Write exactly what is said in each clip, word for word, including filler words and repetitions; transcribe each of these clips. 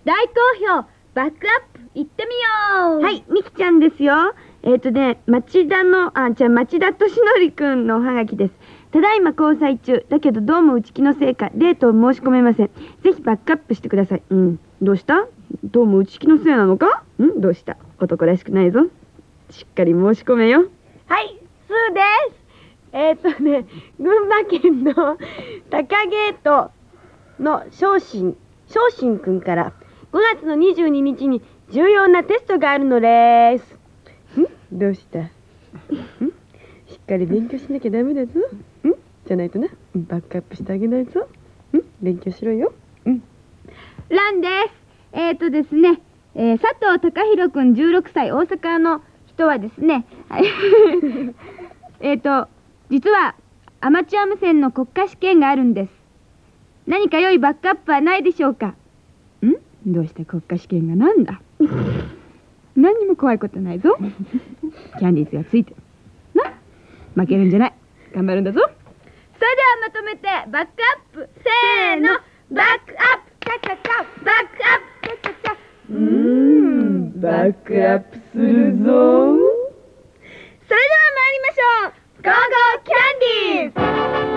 大好評バックアップ行ってみよう。 はい、みきちゃんですよ。えっとね、町田の、あ、じゃあ町田としのりくんのおはがきです。ただいま交際中。だけどどうも内気のせいか、デートを申し込めません。ぜひバックアップしてください。うん。どうした？どうも内気のせいなのか？ん？どうした？男らしくないぞ。しっかり申し込めよ。 はい、スーです。えっとね、群馬県の高ゲートの昇進、昇進くんからごがつのにじゅうににちに重要なテストがあるのです。ん？どうした？ん？しっかり勉強しなきゃダメだぞ。ん？じゃないとな、バックアップしてあげないぞ。ん？勉強しろよ。うん。 ランです。えっとですね、えー、佐藤貴弘くんじゅうろくさい、大阪の人はですね、えっと、実はアマチュア無線の国家試験があるんです。何か良いバックアップはないでしょうか？ん？どうした国家試験がなんだ？何にも怖いことないぞ。キャンディーズがついてる。な？負けるんじゃない。頑張るんだぞ。それではまとめてバックアップ。せーの、バックアップ。チャチャチャ、バックアップ。チャチャチャ。 うーん、バックアップするぞ。それでは参りましょう。ゴーゴーキャンディーズ。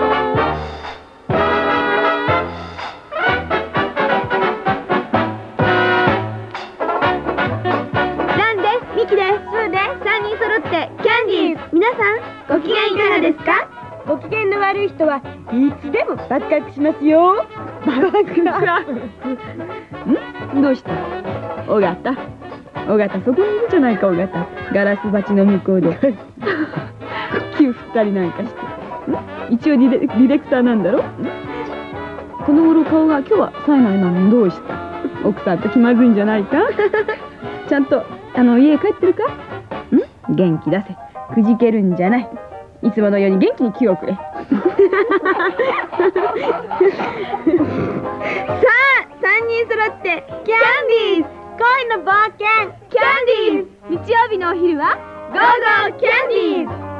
ランです。ミキです。スーです。さんにん揃ってキャンディーズ。皆さんご機嫌いかがですか？ ご機嫌の悪い人はいつでもバックアップしますよ。バックアップ。 ん？どうした？尾形。尾形、そこにいるじゃないか、尾形。ガラス鉢の向こうで。キュー振ったりなんかして。一応ディレ、ディレクターなんだろ？この頃顔が今日は冴えないのにどうした？奥さんと気まずいんじゃないか？ちゃんと、あの、家帰ってるか？ん？元気出せ。くじけるんじゃない。いつものように元気に気をくれ。さあ、 さんにん揃ってキャンディーズ。恋の冒険キャンディーズ。日曜日のお昼はゴーゴーキャンディーズ。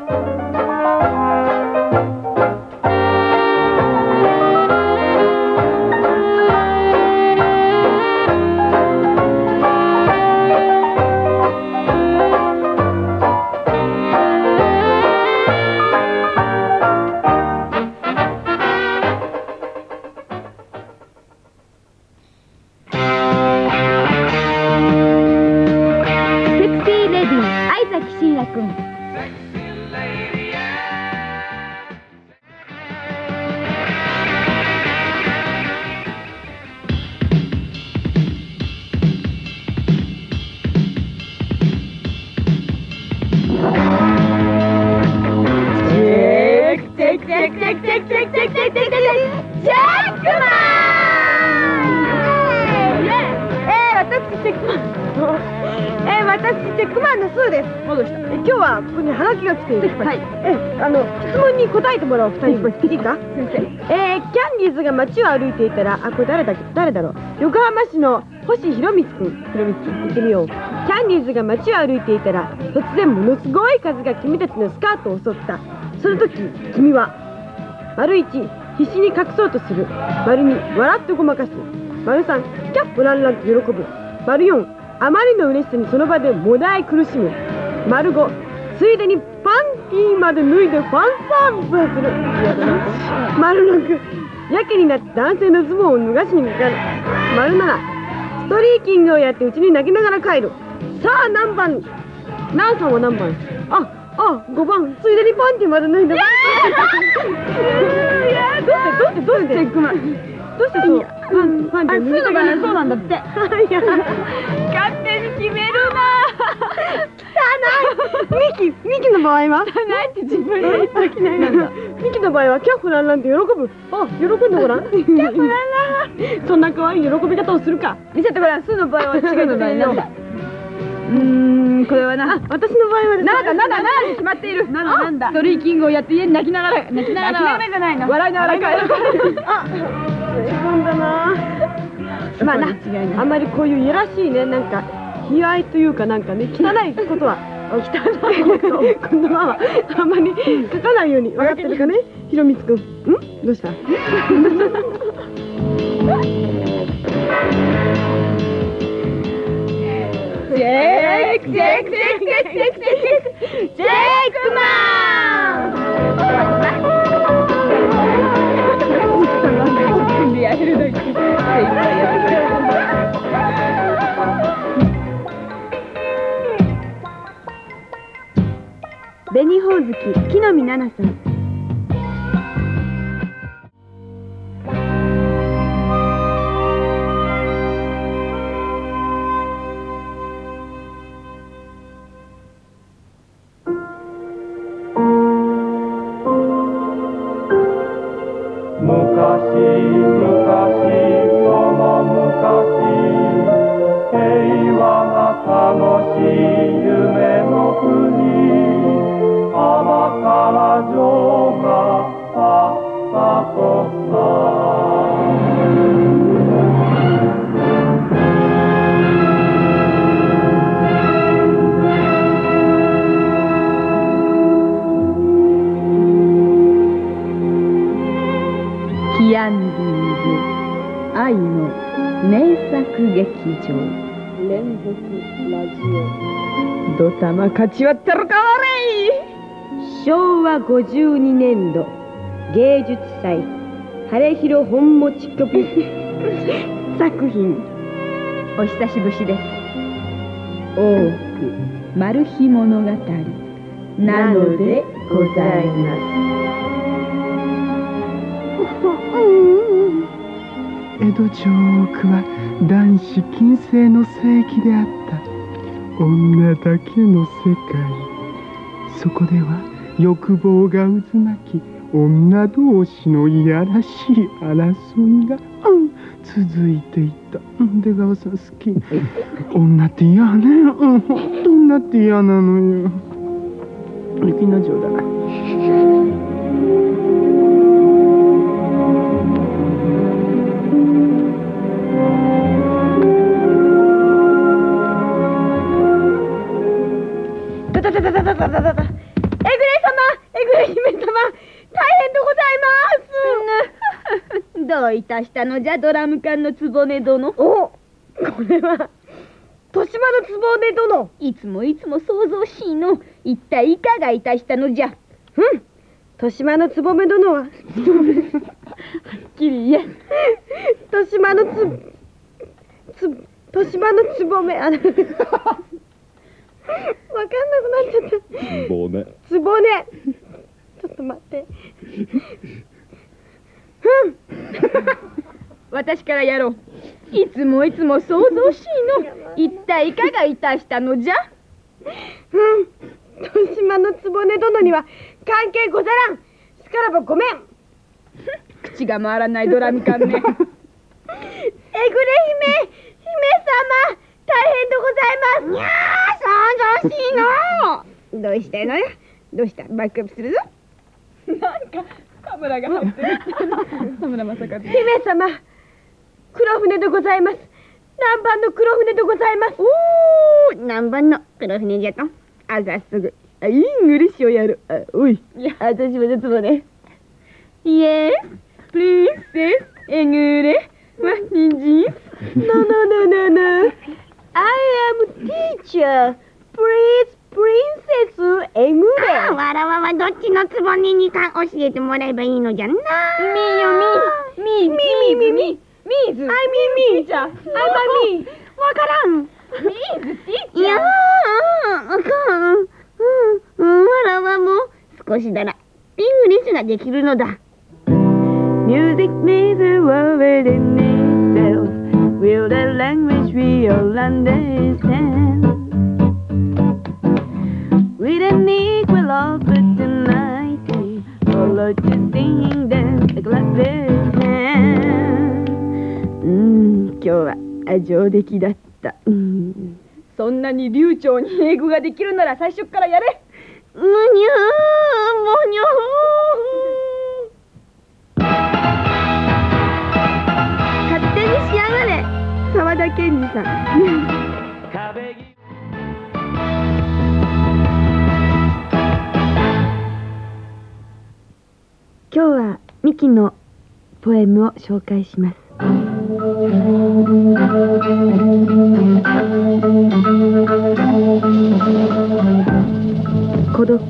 答えてもらおう、ふたり。いいか？先生。えー、キャンディーズが街を歩いていたら、あ、これ誰だっけ？誰だろう？横浜市の星ひろみつくん。ひろみつくん、行ってみよう。キャンディーズが街を歩いていたら、突然ものすごい風が君たちのスカートを襲った。その時、君は、丸いち、必死に隠そうとする。丸に、笑ってごまかす。丸さん、キャップランランと喜ぶ。丸よん、あまりの嬉しさにその場でもだえ苦しむ。丸ご、ついでにパンティーまで脱いでファンサービスをする。嫌だな。丸ろく、やけになって男性のズボンを脱がしにかかる。丸なな、ストリーキングをやってうちに泣きながら帰る。さあ何番？ナンさんは何番？あ、あ、ごばん、ついでにパンティーまで脱いで。いやー、どうしてどうしてどうしてクマどうしてそうパンパンティー脱ぎたがる？そうなんだって。いや、勝手に決めるな。ミキ、ミキの場合は？ 汚いって自分で言ったきないなんだ。 ミキの場合はキャッフランランって喜ぶ。あ、喜んでごらん。キャッフランラン。そんな可愛い喜び方をするか。 見せてごらん。スーの場合は違うのだよ。うーん、これはな。 私の場合はですね。 なんだなんだなんに決まっている。 なんだなんだ。 ストリーキングをやって家に泣きながら泣きながら。泣きながらじゃないの。笑いながら帰る。 あ、随分だな。まあな、あんまりこういういやらしいね、なんか悲哀というかなんかね、汚いことは。汚いこと言葉はあんまり書かないように分かってるかね、ひろみつくん。ん？どうした？ クジェイクジェイクジェイクジェイクジェイクジェイクマンやれるだけ精一杯やってくれる。 紅ほおずき木の実奈々さん。 昔昔その昔平和な楽しい夢の国甘から城があったとさキアンディーズ愛の名作劇場連続ラジドタマ勝ち割ったろかわれい。 オしょうわごじゅうにねんど芸術祭晴れ広本持ち曲作品お久しぶしです。多くマル秘物語なのでございます。 江戸城奥は男子禁制の聖域であった。女だけの世界。そこでは欲望が渦巻き、女同士のいやらしい争いが、うん、続いていた。出川さん好き。女って嫌ね。うん、ほんと女って嫌なのよ。雪の城だな。 たたたたたたたたたえぐれ様えぐれ姫様大変でございます。 どういたしたのじゃドラム缶のつぼね殿。 おこれは豊島のつぼね殿。 いつもいつも想像しいの。一体いかがいたしたのじゃ。 うん豊島のつぼめ殿ははっきり言え。 豊島のつつ豊島のつぼめあのわかんなくなっちゃった。 つぼね。 つぼね。ちょっと待って。ふん。 私からやろう。いつもいつも想像しいの。一体いかがいたしたのじゃ。 うん。豊島のつぼね殿には関係ござらん。しからばごめん。 口が回らないドラミ缶ね。えぐれ姫、姫様。大変でございます。にゃー、想像しいの。どうしたのよ。どうした。バックアップするぞ。 なんかカメラが入ってる。田村正和。 姫様、黒船でございます。何番の黒船でございます。おお、何番の黒船じゃと。あ、早速。あ、イングリッシュをやる。あ、おい。いや、私もちょっとね。 イエス、プリンセス、えぐれ、わ、にんじん。 No, no, no, no, no. I am teacher. Please, princess, えぐれ。 あ、わらわはどっちのつぼねにか教えてもらえばいいのじゃな。 みーよみ、み、み、み、み、み、みーず。 I, me, me. じゃ。 I'm a me. わからん。 みーず、ティーチャー。 いやー、あかん。うん、うん、わらわも少しならイングリッシュができるのだ。 Music needs a word in itself. Will the language we all understand? With an equal opportunity, all of you singing dance like this hand. うん、今日は上出来だった。うん、 そんなに流暢に英語ができるなら最初からやれ。 むにゅー、もにょー。 勝手にしやがれ、沢田研二さん。今日はミキのポエムを紹介します。 孤独。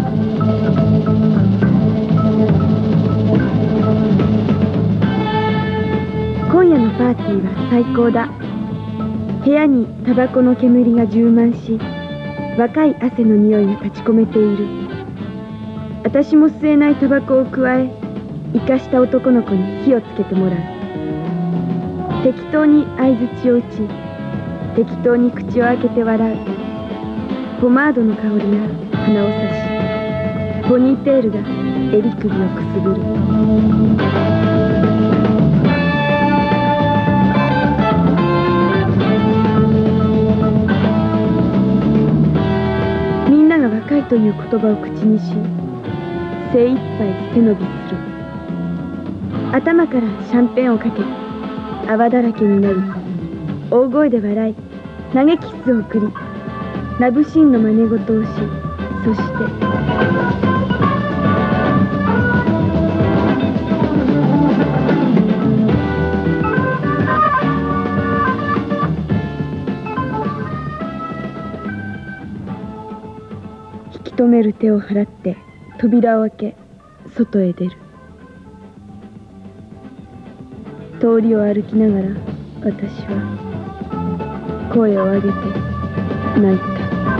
今夜のパーティーは最高だ。部屋にタバコの煙が充満し、若い汗の匂いが立ち込めている。私も吸えないタバコをくわえ、生かした男の子に火をつけてもらう。適当に相槌を打ち、適当に口を開けて笑う。ポマードの香りが鼻を刺し、ポニーテールが襟首をくすぐる。みんなが若いという言葉を口にし、精一杯背伸びする。頭からシャンペンをかけ、泡だらけになり、大声で笑い、投げキスを送り、ラブシーンの真似事をし、そして引き止める手を払って扉を開け、外へ出る。通りを歩きながら私は声を上げて泣いた。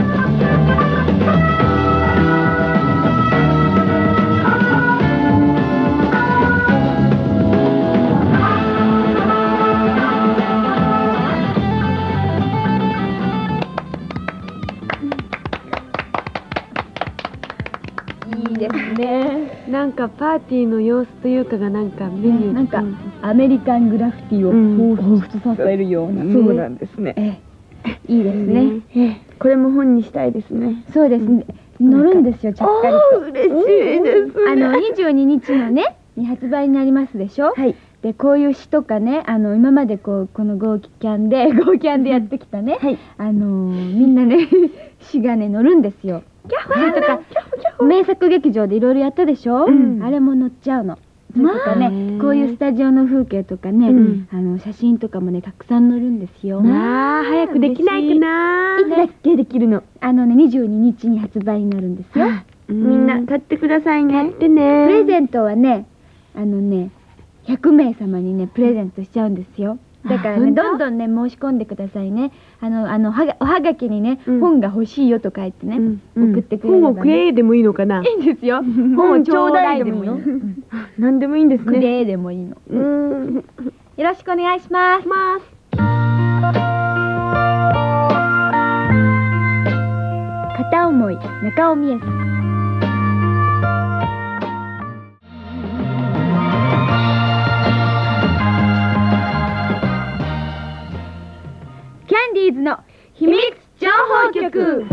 いいですね。 なんかパーティーの様子というかがなんかメニューなんかアメリカングラフィティをうん彷彿させるような、 そうなんですね。 ええ、いいですね。 ええ、これも本にしたいですね。 そうですね。乗るんですよ、ちゃっかりと。 嬉しいですね。 あのにじゅうににちのねに発売になりますでしょ。 はい。 でこういう詩とかね、あの今までこうこのゴーキャンでゴーキャンでやってきたね、 はい。 あのーみんなね詩がね乗るんですよ。それとか名作劇場でいろいろやったでしょ。 うんあれも載っちゃうの。それとかまあね、こういうスタジオの風景とかね、 うんあの写真とかもねたくさん載るんですよ。 まあ早くできないかな。 いつだっけできるの。あのねにじゅうににちに発売になるんですよ。 みんな買ってくださいね。買ってね。 プレゼントはね、あのねひゃくめいさまにねプレゼントしちゃうんですよ。だからねあ本当どんどんね申し込んでくださいね。あのあのはがおはがきにね、 うん本が欲しいよとか言ってね、 うん送ってくれれば、ね、 本をくれでもいいのかな。 いいんですよ。 本をちょうだいでもいいの。 の。なんでもいいんですくね。 れでもいいの。 うん。 よろしくお願いします。片思い中尾美恵さん。キャンディーズの秘密情報局。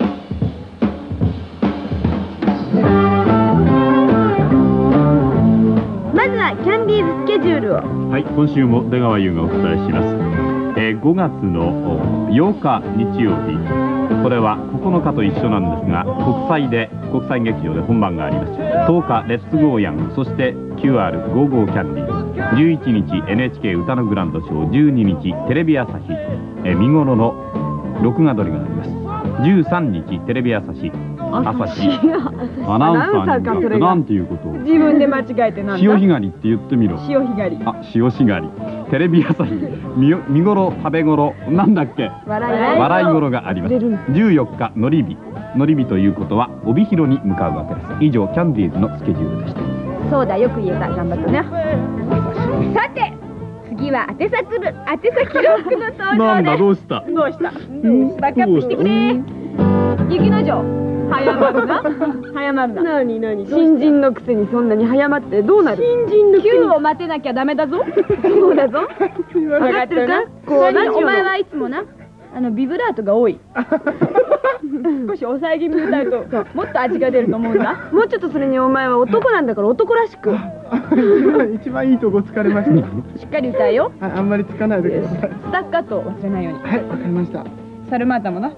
まずはキャンディーズスケジュールを。 はい、今週も出川優がお伝えします。えー、ごがつのようか日曜日、これはここのかと一緒なんですが、国際で国際劇場で本番があります。とおかレッツゴーヤン、そして キューアール ゴーゴーキャンディーズ、じゅういちにち エヌエイチケー 歌のグランドショー、じゅうににちテレビ朝日、えー、見頃の録画撮りがあります。じゅうさんにちテレビ朝日朝日アナウンサーに向かってなんていうことを、 自分で間違えてなんだ。 潮干狩りって言ってみろ。 潮干狩り。 あ、潮干狩り。テレビ朝日見見頃食べ頃なんだっけ、 笑い。 笑い頃があります。じゅうよっかのり日、のり日ということは帯広に向かうわけです。以上キャンディーズのスケジュールでした。 そうだ、よく言えた。頑張ったね。さて次は宛先る宛先ロックの登なんだ、 場です。 どうしたどうした。 バックアップしてくれ。雪の城早まるな。早まるな。 なになに。 新人のくせにそんなに早まってどうなる。 新人のキューを待てなきゃダメだぞ。そうだぞ。分かってるか。こうお前はいつもな、あのビブラートが多い。少し抑え気味に歌うともっと味が出ると思うんだ。 もうちょっとそれにお前は男なんだから男らしく。 一番一番いいとこ疲れました。 しっかり歌えよ。 あ、あんまりつかないでください。 スタッカート忘れないように。 はい、わかりました。 サルマータもな。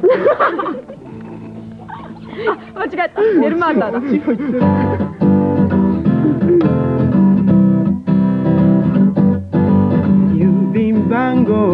あ、間違えた。ネルマーターだ。 オチを言ってる。郵便番号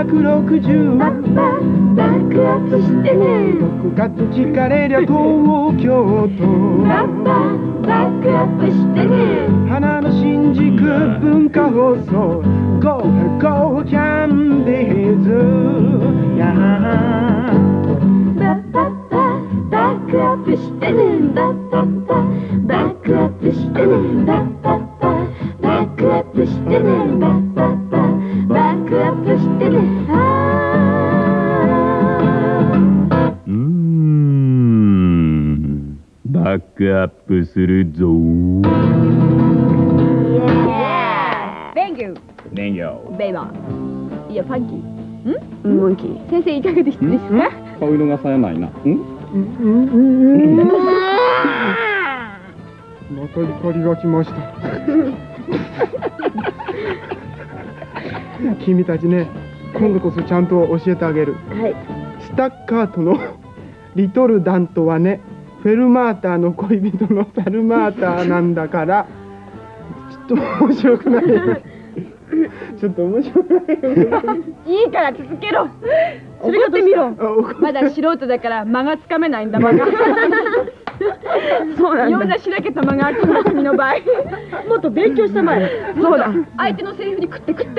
くろくじゅうバッバックアップしてね僕かと聞かれりゃ東京都バッババックアップしてね花の新宿文化放送 Go Go キャンディーズやバッバッババックアップしてねバッバッババックアップしてねバッバッババックアップしてねバッバッババックアップしてねあーうーんバックアップするぞー。 Thank you ネギョベイバー。いやファンキーモンキー先生いかがでしたですか？ 顔色がさえないな。んまた怒りが来ました君たちね今度こそちゃんと教えてあげるはいスタッカートのリトルダンとはねフェルマーターの恋人のサルマーターなんだからちょっと面白くないちょっと面白くないいいから続けろ。それ怒ってみろ。まだ素人だから間がつかめないんだ間が。そうなんだ。いろんなしらけた間があるんだ君の場合。 もっと勉強したまえそうだ。相手のセリフに食って食って。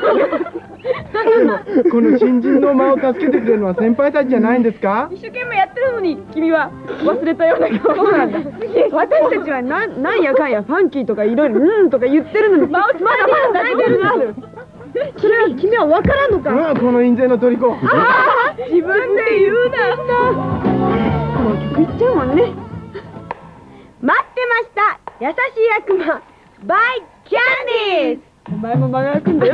この新人の間を助けてくれるのは先輩たちじゃないんですか？ 一生懸命やってるのに君は忘れたような顔。そうなんだ。 私たちはなんなんやかんやファンキーとかいろいろうんとか言ってるのにまだまだ泣いてるなそれは君は分からんのかうわこの印税の虜自分で言うなもう曲いっちゃうもんね待ってました優しい悪魔バイキャンディーズお前も間が空くんだよ。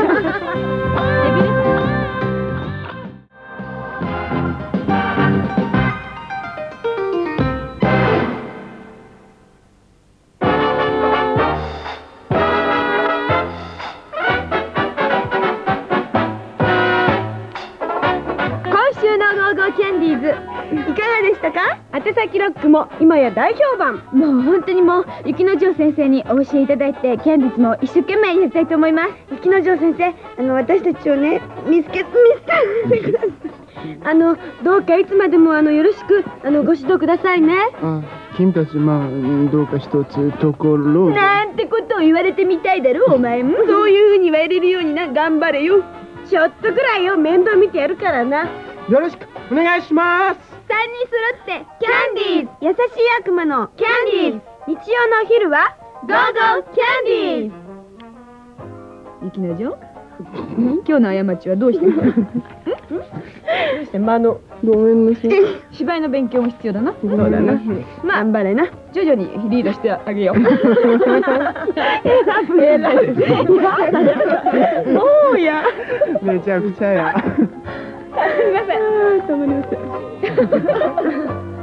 キャンディーズいかがでしたか？宛先ロックも今や大評判もう本当にもう雪之丞先生にお教えいただいてキャンディーズも一生懸命やりたいと思います。 雪之丞先生あの私たちをね見つけ見つけてくださいあのどうかいつまでもあのよろしくあのご指導くださいね。 あ君たちまあどうか一つところなんてことを言われてみたいだろうお前もそういうふうに言われるようにな頑張れよちょっとぐらいよ面倒見てやるからなよろしくお願いしますさんにん揃ってキャンディーズ優しい悪魔のキャンディーズ日曜のお昼はゴーゴーキャンディーズ雪之丞今日の過ちはどうしてどうして間のごめんなさい芝居の勉強も必要だな。 そうだなまあ頑張れな徐々にリードしてあげよう。 そうやめちゃくちゃやすみません。たまりません。